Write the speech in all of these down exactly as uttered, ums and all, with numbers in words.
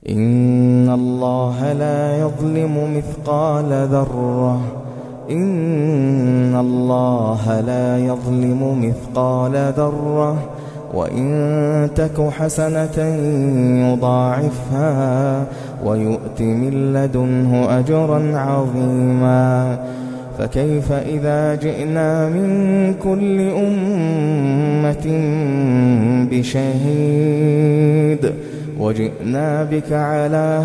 إن الله لا يظلم مثقال ذرة إن الله لا يظلم مثقال ذرة وإن تك حسنة يضاعفها ويؤت من لدنه أجرا عظيما. فكيف إذا جئنا من كل أمة بشهيد وجئنا بك على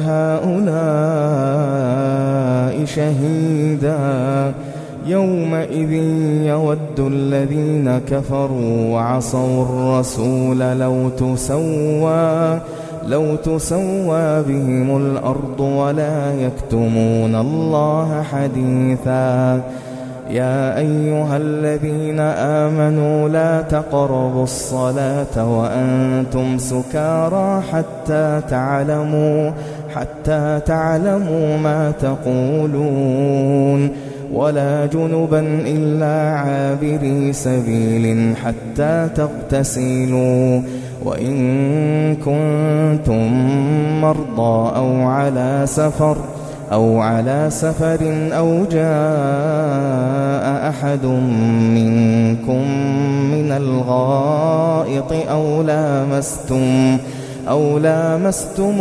هؤلاء شهيدا يومئذ يود الذين كفروا وعصوا الرسول لو تسوى لو تسوى بهم الأرض ولا يكتمون الله حديثا. يا أيها الذين آمنوا لا تقربوا الصلاة وأنتم سكارى حتى تعلموا حتى تعلموا ما تقولون ولا جنبا إلا عابري سبيل حتى تغتسلوا وإن كنتم مرضى أو على سفر أو على سفر أو جاء أحد منكم من الغائط أو لامستم أو لامستم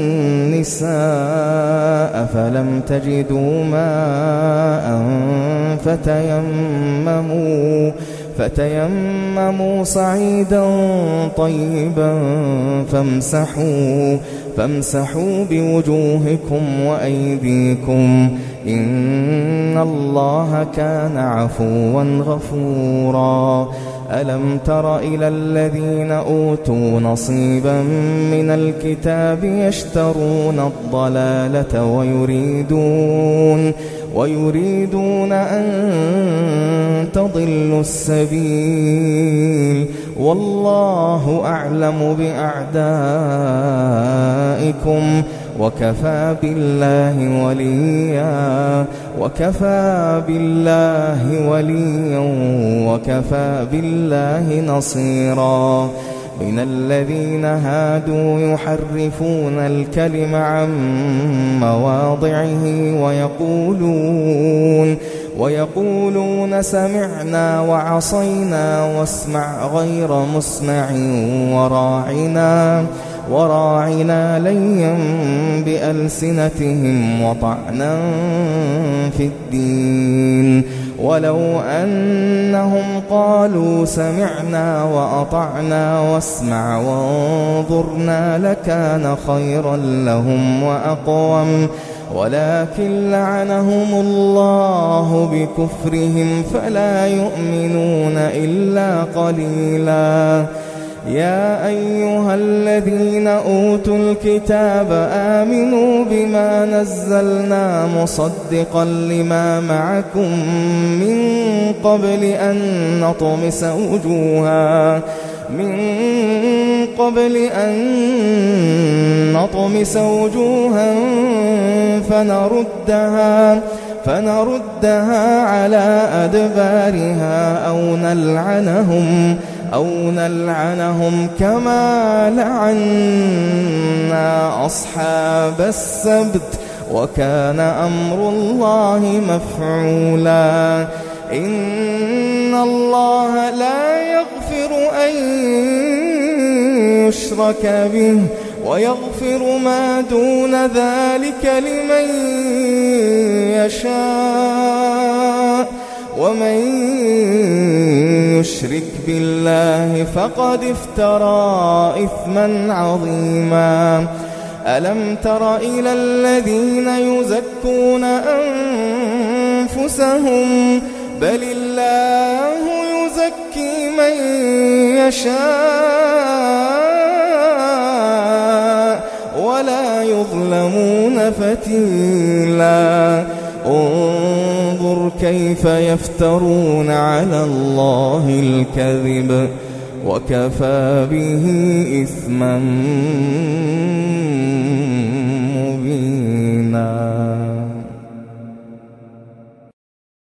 النساء فلم تجدوا ماء فتيمموا فتيمموا صعيدا طيبا فامسحوا فامسحوا بوجوهكم وأيديكم إن الله كان عفوا غفورا. ألم تر إلى الذين أوتوا نصيبا من الكتاب يشترون الضلالة ويريدون ويريدون أن تضلوا السبيل والله أعلم بأعدائكم وكفى بالله وليا وكفى بالله وليا وكفى بالله نصيرا. من الذين هادوا يحرفون الكلم عن مواضعه ويقولون ويقولون سمعنا وعصينا واسمع غير مسمع وراعنا وراعنا ليا بألسنتهم وطعنا في الدين ولو أنهم قالوا سمعنا وأطعنا واسمع وانظرنا لكان خيرا لهم وأقوم ولكن لعنهم الله بكفرهم فلا يؤمنون إلا قليلا. يا أيها الذين أوتوا الكتاب آمنوا بما نزلنا مصدقا لما معكم من قبل أن نطمس وجوها من قبل أن نطمس وجوها فنردها فنردها على أدبارها أو نلعنهم أو نلعنهم كما لعنا أصحاب السبت وكان أمر الله مفعولا. إن الله لا يغفر أن يشرك به ويغفر ما دون ذلك لمن يشاء ومن يشرك بالله فقد افترى إثما عظيما. ألم تر إلى الذين يزكون أنفسهم بل الله يزكي من يشاء ولا يظلمون فتيلا. انظر كيف يفترون على الله الكذب وكفى به إثما مبينا.